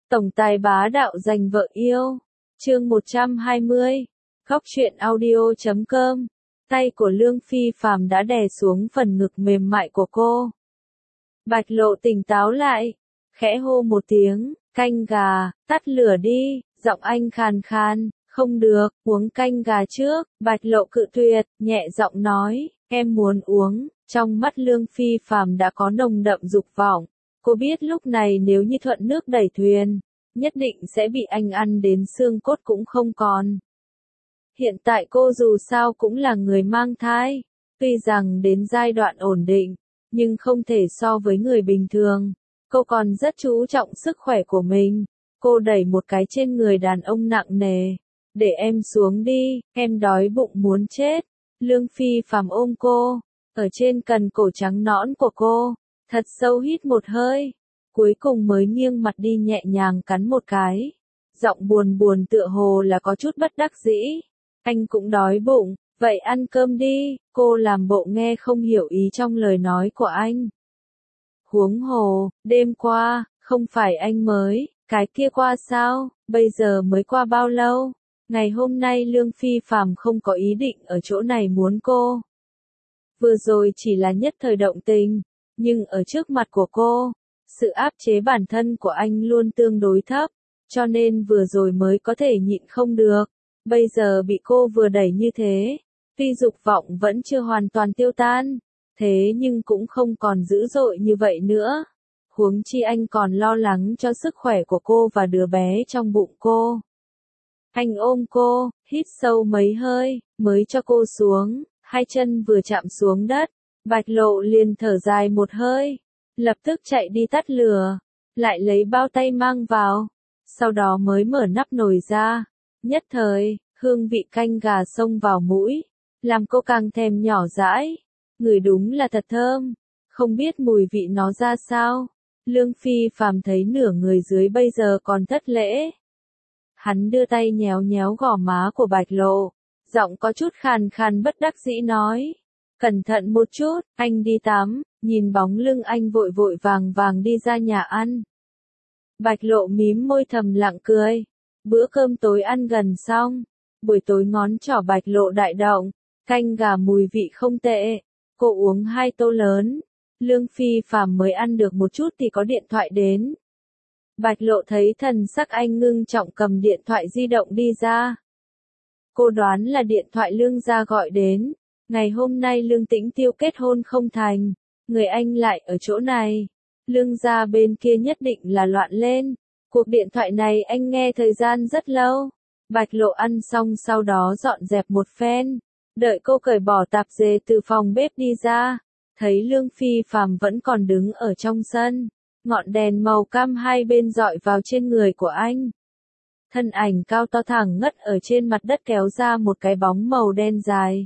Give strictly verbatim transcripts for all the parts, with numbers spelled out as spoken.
Tổng tài bá đạo giành vợ yêu. Chương một trăm hai mươi. Góc truyện audio chấm com. Tay của Lương Phi Phàm đã đè xuống phần ngực mềm mại của cô. Bạch Lộ tỉnh táo lại, khẽ hô một tiếng, canh gà, tắt lửa đi, giọng anh khàn khàn, không được, uống canh gà trước. Bạch Lộ cự tuyệt, nhẹ giọng nói, em muốn uống. Trong mắt Lương Phi Phàm đã có nồng đậm dục vọng. Cô biết lúc này nếu như thuận nước đẩy thuyền, nhất định sẽ bị anh ăn đến xương cốt cũng không còn. Hiện tại cô dù sao cũng là người mang thai, tuy rằng đến giai đoạn ổn định, nhưng không thể so với người bình thường. Cô còn rất chú trọng sức khỏe của mình. Cô đẩy một cái trên người đàn ông nặng nề. Để em xuống đi, em đói bụng muốn chết. Lương Phi Phàm ôm cô, ở trên cần cổ trắng nõn của cô, thật sâu hít một hơi, cuối cùng mới nghiêng mặt đi nhẹ nhàng cắn một cái. Giọng buồn buồn tựa hồ là có chút bất đắc dĩ. Anh cũng đói bụng, vậy ăn cơm đi. Cô làm bộ nghe không hiểu ý trong lời nói của anh. Huống hồ, đêm qua, không phải anh mới, cái kia qua sao, bây giờ mới qua bao lâu? Ngày hôm nay Lương Phi Phàm không có ý định ở chỗ này muốn cô. Vừa rồi chỉ là nhất thời động tình, nhưng ở trước mặt của cô, sự áp chế bản thân của anh luôn tương đối thấp, cho nên vừa rồi mới có thể nhịn không được. Bây giờ bị cô vừa đẩy như thế, tuy dục vọng vẫn chưa hoàn toàn tiêu tan, thế nhưng cũng không còn dữ dội như vậy nữa. Huống chi anh còn lo lắng cho sức khỏe của cô và đứa bé trong bụng cô. Anh ôm cô, hít sâu mấy hơi, mới cho cô xuống, hai chân vừa chạm xuống đất, Bạch Lộ liền thở dài một hơi, lập tức chạy đi tắt lửa, lại lấy bao tay mang vào, sau đó mới mở nắp nồi ra. Nhất thời, hương vị canh gà xông vào mũi, làm cô càng thèm nhỏ dãi. Ngửi đúng là thật thơm, không biết mùi vị nó ra sao. Lương Phi Phàm thấy nửa người dưới bây giờ còn thất lễ. Hắn đưa tay nhéo nhéo gò má của Bạch Lộ, giọng có chút khàn khàn bất đắc dĩ nói. Cẩn thận một chút, anh đi tắm. Nhìn bóng lưng anh vội vội vàng vàng đi ra nhà ăn. Bạch Lộ mím môi thầm lặng cười. Bữa cơm tối ăn gần xong, buổi tối ngón trỏ Bạch Lộ đại động, canh gà mùi vị không tệ. Cô uống hai tô lớn, Lương Phi Phàm mới ăn được một chút thì có điện thoại đến. Bạch Lộ thấy thần sắc anh ngưng trọng cầm điện thoại di động đi ra. Cô đoán là điện thoại Lương gia gọi đến, ngày hôm nay Lương Tĩnh Tiêu kết hôn không thành, người anh lại ở chỗ này. Lương gia bên kia nhất định là loạn lên. Cuộc điện thoại này anh nghe thời gian rất lâu. Bạch Lộ ăn xong sau đó dọn dẹp một phen. Đợi cô cởi bỏ tạp dề từ phòng bếp đi ra. Thấy Lương Phi Phàm vẫn còn đứng ở trong sân. Ngọn đèn màu cam hai bên dọi vào trên người của anh. Thân ảnh cao to thẳng ngất ở trên mặt đất kéo ra một cái bóng màu đen dài.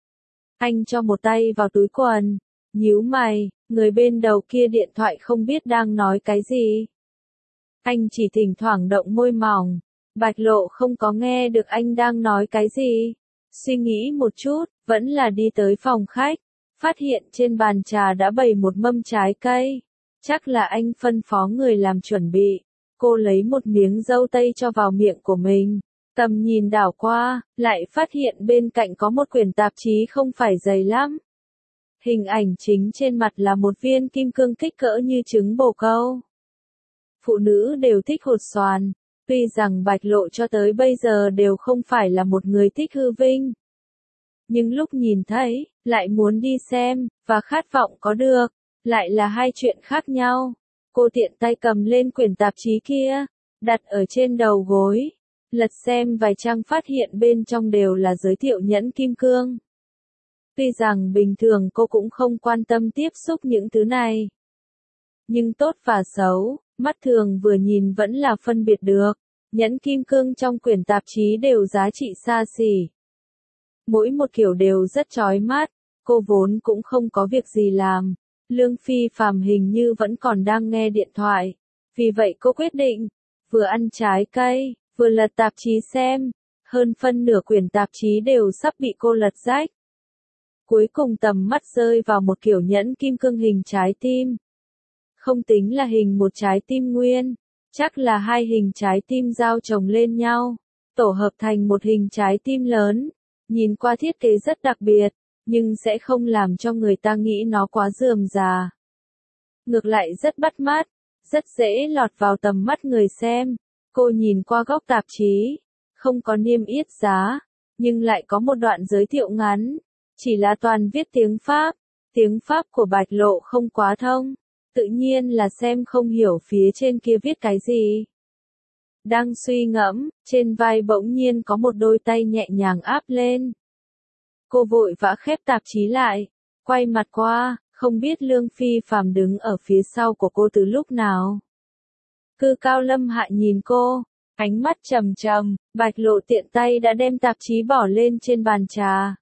Anh cho một tay vào túi quần. Nhíu mày, người bên đầu kia điện thoại không biết đang nói cái gì. Anh chỉ thỉnh thoảng động môi mỏng, Bạch Lộ không có nghe được anh đang nói cái gì. Suy nghĩ một chút, vẫn là đi tới phòng khách, phát hiện trên bàn trà đã bày một mâm trái cây. Chắc là anh phân phó người làm chuẩn bị. Cô lấy một miếng dâu tây cho vào miệng của mình. Tầm nhìn đảo qua, lại phát hiện bên cạnh có một quyển tạp chí không phải dày lắm. Hình ảnh chính trên mặt là một viên kim cương kích cỡ như trứng bồ câu. Phụ nữ đều thích hột xoàn, tuy rằng Bạch Lộ cho tới bây giờ đều không phải là một người thích hư vinh. Nhưng lúc nhìn thấy, lại muốn đi xem, và khát vọng có được, lại là hai chuyện khác nhau. Cô tiện tay cầm lên quyển tạp chí kia, đặt ở trên đầu gối, lật xem vài trang phát hiện bên trong đều là giới thiệu nhẫn kim cương. Tuy rằng bình thường cô cũng không quan tâm tiếp xúc những thứ này. Nhưng tốt và xấu, mắt thường vừa nhìn vẫn là phân biệt được. Nhẫn kim cương trong quyển tạp chí đều giá trị xa xỉ. Mỗi một kiểu đều rất chói mắt, cô vốn cũng không có việc gì làm. Lương Phi Phàm hình như vẫn còn đang nghe điện thoại. Vì vậy cô quyết định, vừa ăn trái cây, vừa lật tạp chí xem. Hơn phân nửa quyển tạp chí đều sắp bị cô lật rách. Cuối cùng tầm mắt rơi vào một kiểu nhẫn kim cương hình trái tim. Không tính là hình một trái tim nguyên, Chắc là hai hình trái tim giao chồng lên nhau, tổ hợp thành một hình trái tim lớn. Nhìn qua thiết kế rất đặc biệt, nhưng sẽ không làm cho người ta nghĩ nó quá rườm rà. Ngược lại rất bắt mắt, rất dễ lọt vào tầm mắt người xem. Cô nhìn qua góc tạp chí, không có niêm yết giá, nhưng lại có một đoạn giới thiệu ngắn, chỉ là toàn viết tiếng Pháp. Tiếng Pháp của Bạch Lộ không quá thông, tự nhiên là xem không hiểu phía trên kia viết cái gì. Đang suy ngẫm, trên vai bỗng nhiên có một đôi tay nhẹ nhàng áp lên. Cô vội vã khép tạp chí lại, quay mặt qua, không biết Lương Phi Phàm đứng ở phía sau của cô từ lúc nào. Cư Cao Lâm Hạ nhìn cô, ánh mắt trầm trầm, Bạch Lộ tiện tay đã đem tạp chí bỏ lên trên bàn trà.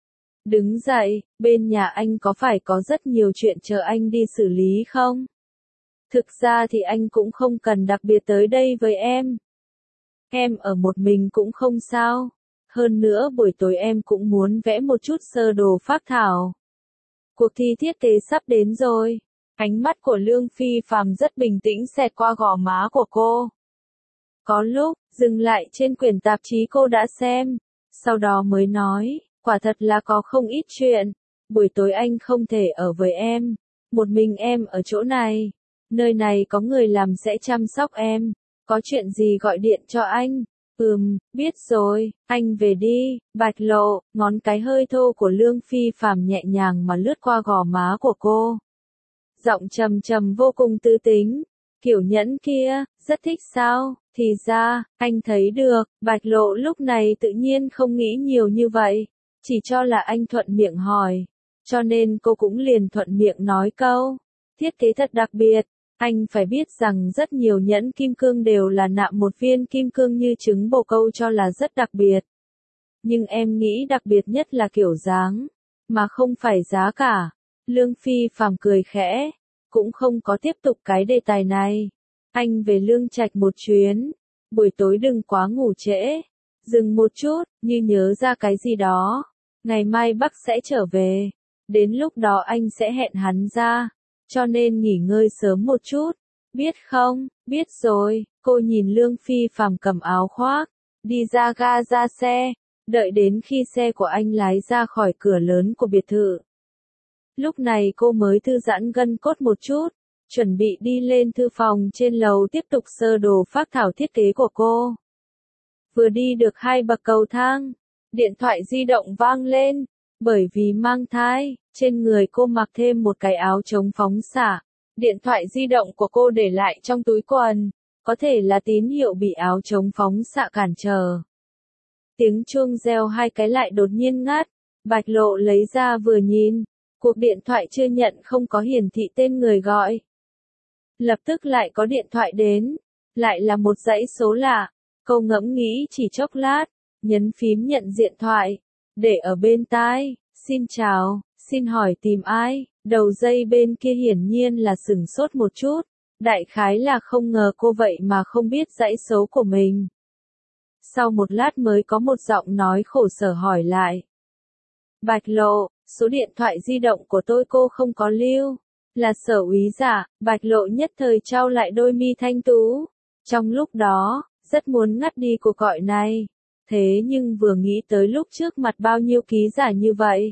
Đứng dậy, bên nhà anh có phải có rất nhiều chuyện chờ anh đi xử lý không? Thực ra thì anh cũng không cần đặc biệt tới đây với em. Em ở một mình cũng không sao. Hơn nữa buổi tối em cũng muốn vẽ một chút sơ đồ phác thảo. Cuộc thi thiết kế sắp đến rồi. Ánh mắt của Lương Phi Phàm rất bình tĩnh xẹt qua gò má của cô. Có lúc, dừng lại trên quyển tạp chí cô đã xem. Sau đó mới nói, quả thật là có không ít chuyện. Buổi tối anh không thể ở với em. Một mình em ở chỗ này. Nơi này có người làm sẽ chăm sóc em. Có chuyện gì gọi điện cho anh. Ừm, biết rồi, anh về đi. Bạch Lộ, ngón cái hơi thô của Lương Phi Phàm nhẹ nhàng mà lướt qua gò má của cô. Giọng trầm trầm vô cùng tư tính. Kiểu nhẫn kia, rất thích sao? Thì ra, anh thấy được. Bạch Lộ lúc này tự nhiên không nghĩ nhiều như vậy. Chỉ cho là anh thuận miệng hỏi. Cho nên cô cũng liền thuận miệng nói câu. Thiết kế thật đặc biệt. Anh phải biết rằng rất nhiều nhẫn kim cương đều là nạm một viên kim cương như trứng bồ câu cho là rất đặc biệt. Nhưng em nghĩ đặc biệt nhất là kiểu dáng, mà không phải giá cả. Lương Phi Phàm cười khẽ, cũng không có tiếp tục cái đề tài này. Anh về Lương Trạch một chuyến, buổi tối đừng quá ngủ trễ. Dừng một chút, như nhớ ra cái gì đó. Ngày mai Bắc sẽ trở về, đến lúc đó anh sẽ hẹn hắn ra. Cho nên nghỉ ngơi sớm một chút. Biết không, biết rồi. Cô nhìn Lương Phi Phàm cầm áo khoác, đi ra ga ra xe, đợi đến khi xe của anh lái ra khỏi cửa lớn của biệt thự. Lúc này cô mới thư giãn gân cốt một chút, chuẩn bị đi lên thư phòng trên lầu tiếp tục sơ đồ phác thảo thiết kế của cô. Vừa đi được hai bậc cầu thang, điện thoại di động vang lên. Bởi vì mang thai, trên người cô mặc thêm một cái áo chống phóng xạ. Điện thoại di động của cô để lại trong túi quần, có thể là tín hiệu bị áo chống phóng xạ cản trở. Tiếng chuông reo hai cái lại đột nhiên ngắt, Bạch Lộ lấy ra vừa nhìn, cuộc điện thoại chưa nhận không có hiển thị tên người gọi. Lập tức lại có điện thoại đến, lại là một dãy số lạ, cô ngẫm nghĩ chỉ chốc lát, nhấn phím nhận điện thoại. Để ở bên tai, xin chào, xin hỏi tìm ai, đầu dây bên kia hiển nhiên là sửng sốt một chút, đại khái là không ngờ cô vậy mà không biết dãy số của mình. Sau một lát mới có một giọng nói khổ sở hỏi lại. Bạch Lộ, số điện thoại di động của tôi cô không có lưu, là Sở úy giả. Bạch Lộ nhất thời trao lại đôi mi thanh tú, trong lúc đó, rất muốn ngắt đi cuộc gọi này. Thế nhưng vừa nghĩ tới lúc trước mặt bao nhiêu ký giả như vậy.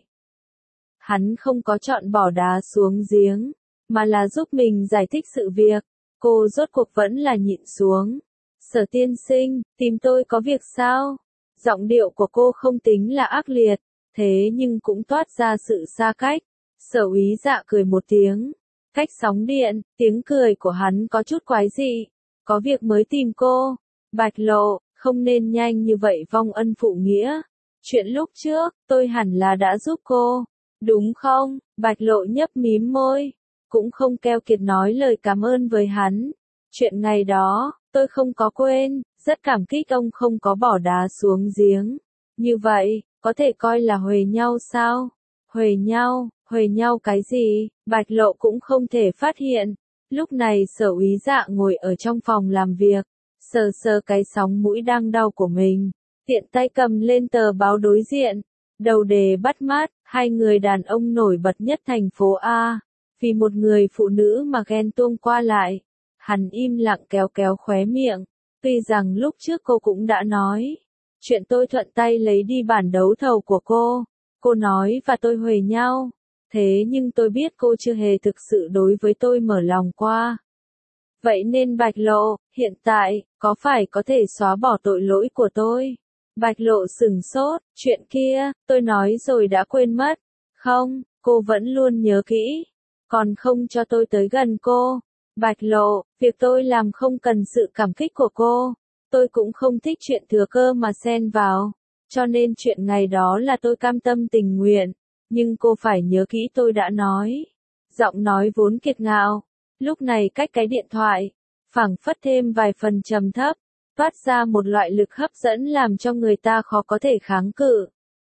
Hắn không có chọn bỏ đá xuống giếng, mà là giúp mình giải thích sự việc. Cô rốt cuộc vẫn là nhịn xuống. Sở tiên sinh, tìm tôi có việc sao? Giọng điệu của cô không tính là ác liệt, thế nhưng cũng toát ra sự xa cách. Sở úy dạ cười một tiếng. Cách sóng điện, tiếng cười của hắn có chút quái dị. Có việc mới tìm cô. Bạch Lộ, không nên nhanh như vậy vong ân phụ nghĩa. Chuyện lúc trước, tôi hẳn là đã giúp cô. Đúng không? Bạch Lộ nhấp mím môi. Cũng không keo kiệt nói lời cảm ơn với hắn. Chuyện ngày đó, tôi không có quên. Rất cảm kích ông không có bỏ đá xuống giếng. Như vậy, có thể coi là huề nhau sao? Huề nhau, huề nhau cái gì? Bạch Lộ cũng không thể phát hiện. Lúc này Sở úy dạ ngồi ở trong phòng làm việc. Sờ sờ cái sóng mũi đang đau của mình, tiện tay cầm lên tờ báo đối diện, đầu đề bắt mắt, hai người đàn ông nổi bật nhất thành phố A, vì một người phụ nữ mà ghen tuông qua lại. Hắn im lặng kéo kéo khóe miệng, tuy rằng lúc trước cô cũng đã nói. Chuyện tôi thuận tay lấy đi bản đấu thầu của cô, cô nói và tôi huề nhau. Thế nhưng tôi biết cô chưa hề thực sự đối với tôi mở lòng qua. Vậy nên Bạch Lộ, hiện tại, có phải có thể xóa bỏ tội lỗi của tôi? Bạch Lộ sửng sốt, chuyện kia, tôi nói rồi đã quên mất. Không, cô vẫn luôn nhớ kỹ. Còn không cho tôi tới gần cô. Bạch Lộ, việc tôi làm không cần sự cảm kích của cô. Tôi cũng không thích chuyện thừa cơ mà xen vào. Cho nên chuyện ngày đó là tôi cam tâm tình nguyện. Nhưng cô phải nhớ kỹ tôi đã nói. Giọng nói vốn kiệt ngạo. Lúc này cách cái điện thoại, phảng phất thêm vài phần trầm thấp, phát ra một loại lực hấp dẫn làm cho người ta khó có thể kháng cự.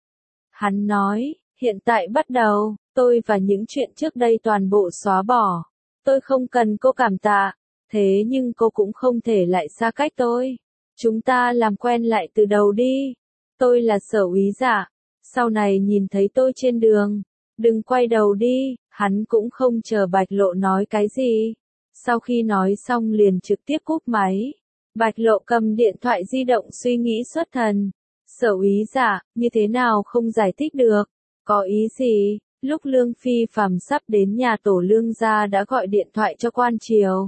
Hắn nói, hiện tại bắt đầu, tôi và những chuyện trước đây toàn bộ xóa bỏ. Tôi không cần cô cảm tạ, thế nhưng cô cũng không thể lại xa cách tôi. Chúng ta làm quen lại từ đầu đi. Tôi là Sở Úy Dạ. Sau này nhìn thấy tôi trên đường, đừng quay đầu đi. Hắn cũng không chờ Bạch Lộ nói cái gì. Sau khi nói xong liền trực tiếp cúp máy. Bạch Lộ cầm điện thoại di động suy nghĩ xuất thần. Sở Úy Dạ, như thế nào không giải thích được? Có ý gì? Lúc Lương Phi Phàm sắp đến nhà tổ Lương gia đã gọi điện thoại cho quan triều.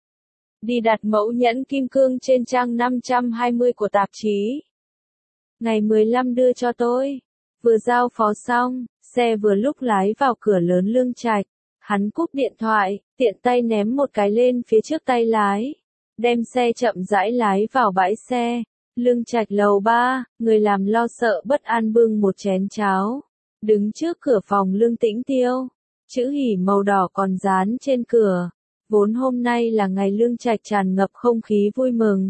Đi đặt mẫu nhẫn kim cương trên trang năm trăm hai mươi của tạp chí. Ngày mười lăm đưa cho tôi. Vừa giao phó xong, xe vừa lúc lái vào cửa lớn Lương Trạch. Hắn cúp điện thoại, tiện tay ném một cái lên phía trước tay lái. Đem xe chậm rãi lái vào bãi xe. Lương Trạch lầu ba, người làm lo sợ bất an bưng một chén cháo. Đứng trước cửa phòng Lương Tĩnh Tiêu. Chữ hỉ màu đỏ còn dán trên cửa. Vốn hôm nay là ngày Lương Trạch tràn ngập không khí vui mừng.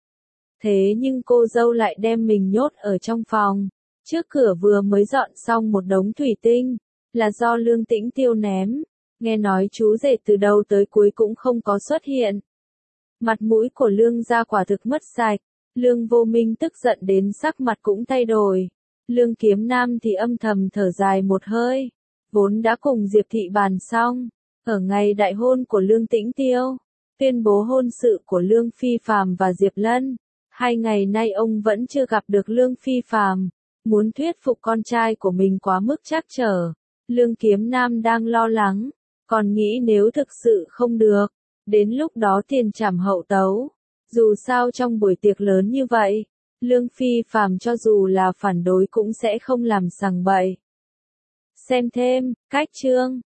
Thế nhưng cô dâu lại đem mình nhốt ở trong phòng. Trước cửa vừa mới dọn xong một đống thủy tinh. Là do Lương Tĩnh Tiêu ném. Nghe nói chú rể từ đầu tới cuối cũng không có xuất hiện. Mặt mũi của Lương gia quả thực mất sạch. Lương Vô Minh tức giận đến sắc mặt cũng thay đổi. Lương Kiếm Nam thì âm thầm thở dài một hơi. Vốn đã cùng Diệp Thị bàn xong. Ở ngày đại hôn của Lương Tĩnh Tiêu. Tuyên bố hôn sự của Lương Phi Phàm và Diệp Lân. Hai ngày nay ông vẫn chưa gặp được Lương Phi Phàm. Muốn thuyết phục con trai của mình quá mức trắc trở. Lương Kiếm Nam đang lo lắng. Còn nghĩ nếu thực sự không được. Đến lúc đó tiền trảm hậu tấu. Dù sao trong buổi tiệc lớn như vậy. Lương Phi Phàm cho dù là phản đối cũng sẽ không làm sằng bậy. Xem thêm, cách chương.